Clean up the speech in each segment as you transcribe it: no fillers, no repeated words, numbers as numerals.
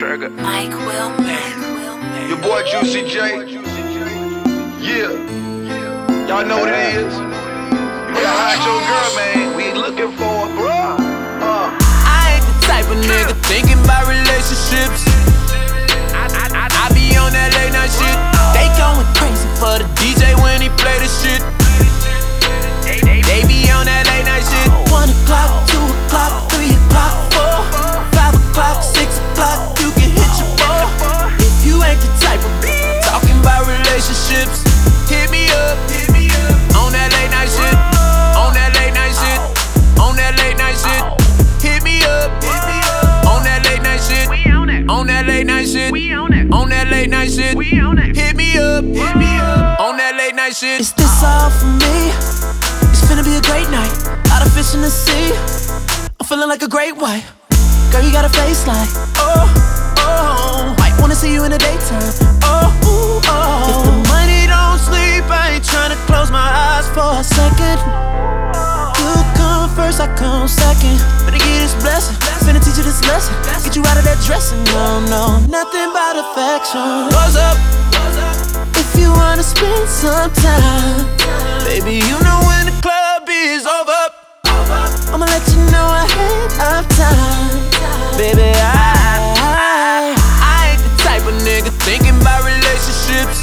Mike Wilmer. Your boy Juicy J. Yeah. Y'all know what it is. You better hide your girl, man. We looking for her, bro. I ain't the type of nigga thinking about relationships. I be on that late night shit. They going crazy for the DJ when he play the shit. They be on that late night shit. 1 o'clock, 2 o'clock, 3 o'clock, 4, 5 o'clock, 6 o'clock, you can hit your ball. If you ain't the type of talking about relationships, hit me up. On that late night shit. On that late night shit. On that late night shit. Hit me up. On that late night shit. On that late night shit. On that late night shit. Hit me up. On that late night shit. Is this all for me? It's finna be a great night. Lot of fish in the sea. I'm feeling like a great white. Girl, you got a face like might wanna see you in the daytime. If the money don't sleep, I ain't tryna close my eyes for a second. You come first, I come second. Better get this blessing. Finna teach you this lesson. Get you out of that dressing. No, nothing but affection. What's up? If you wanna spend some time, baby, you know when the club is over. I'ma let you know ahead of time. Baby, I ain't the type of nigga thinking about relationships.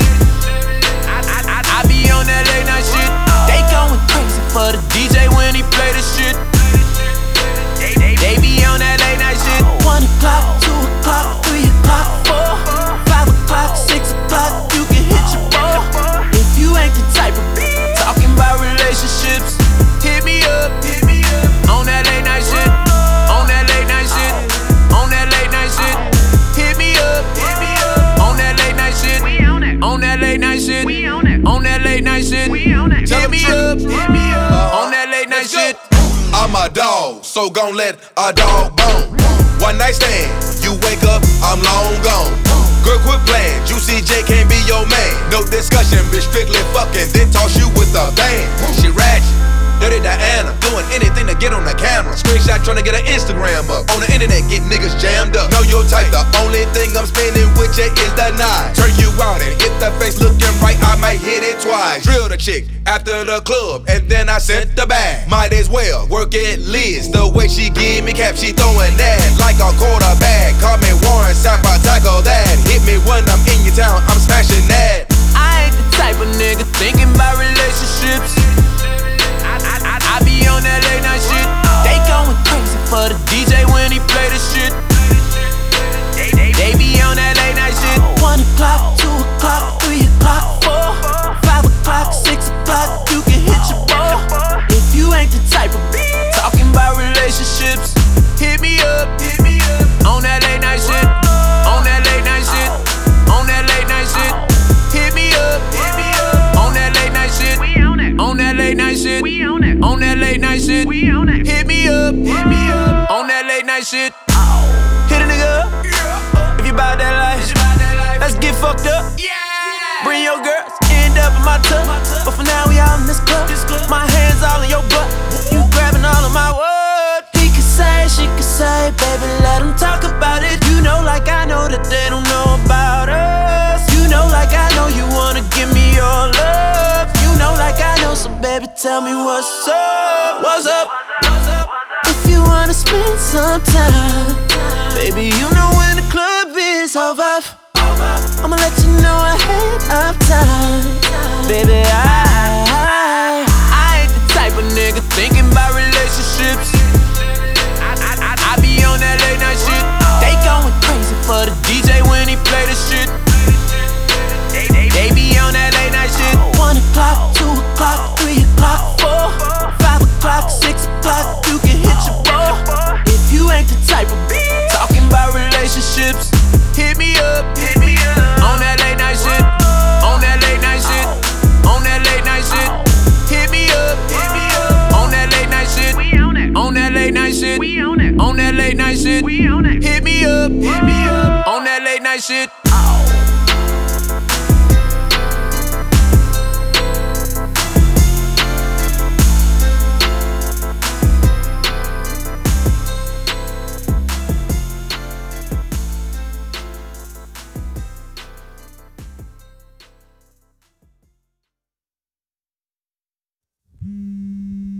I be on that late night shit. They going crazy for the DJ when he play the shit. They be on that late night shit. 1 o'clock, 2 o'clock, 3 o'clock, 4, 5 o'clock, 6 o'clock, you can hit your ball. If you ain't the type of talking about relationships, hit me up. On that late night shit. On that late night shit. On that late night shit. Hit me up. On that late night shit. On that late night shit. On that late night shit. Hit me up. On that late night shit. I'm a dog, so gon' let a dog bone. One night stand, you wake up, I'm long gone. Girl, quit playing, Juicy J can't be your man. No discussion, bitch, strictly fucking, then toss you with a bang. She ratchet, dirty Diana, doing anything to get on the camera. Screenshot trying to get an Instagram up. On the internet, get niggas jammed up. Know your type, the only thing I'm spending with you is the night. Turn you out, and if the face looking right, I might hit it twice. Drill the chick after the club, and then I sent the bag. Might as well work at Liz. The way she give me cap, she throwing that like a quarterback. Call me Warren Sapp, I tackle that. Hit me when I'm in your town, I'm smashing that. I ain't the type of nigga thinking about relationships. I be on that late night shit. They going crazy for the DJ when he play the shit. They be on that late night shit. 1 o'clock, 2 o'clock, 3 o'clock, 4, 5 o'clock, 6 o'clock, you can hit your ball. If you ain't the type of talking about relationships, hit me up. On that late night shit. On that late night shit. On that late night shit. Hit me up. On that late night shit. On that late night shit. On that late night shit. Hit me up. On that late night shit. Hit a nigga up. If you bout that life, let's get fucked up. Bring your girls, end up in my tub. But for now, we out in this club. My hands all in your butt. You grabbing all of my wood. He can say, she can say, baby, let him talk about it. You know, like I know that they don't know about us. You know, like I know you wanna give me your love. You know, like I know, so baby, tell me what's up. What's up? If you wanna spend some time, baby, you know when the club is over. I'ma let you know ahead of time. Baby, I ain't the type of nigga thinking about relationships. I be on that late night shit. They going crazy for the DJ when he play the shit. They be on that late night shit. 1 o'clock, 2 o'clock, 3 o'clock, 4, 5 o'clock, 6 o'clock, you can hit your ball. If you ain't the type of talking about relationships, hit me up. On that late night shit. On that late night shit. On that late night shit. Hit me up. On that late night shit. On that late night shit. On that late night shit. Hit me up. On that late night shit.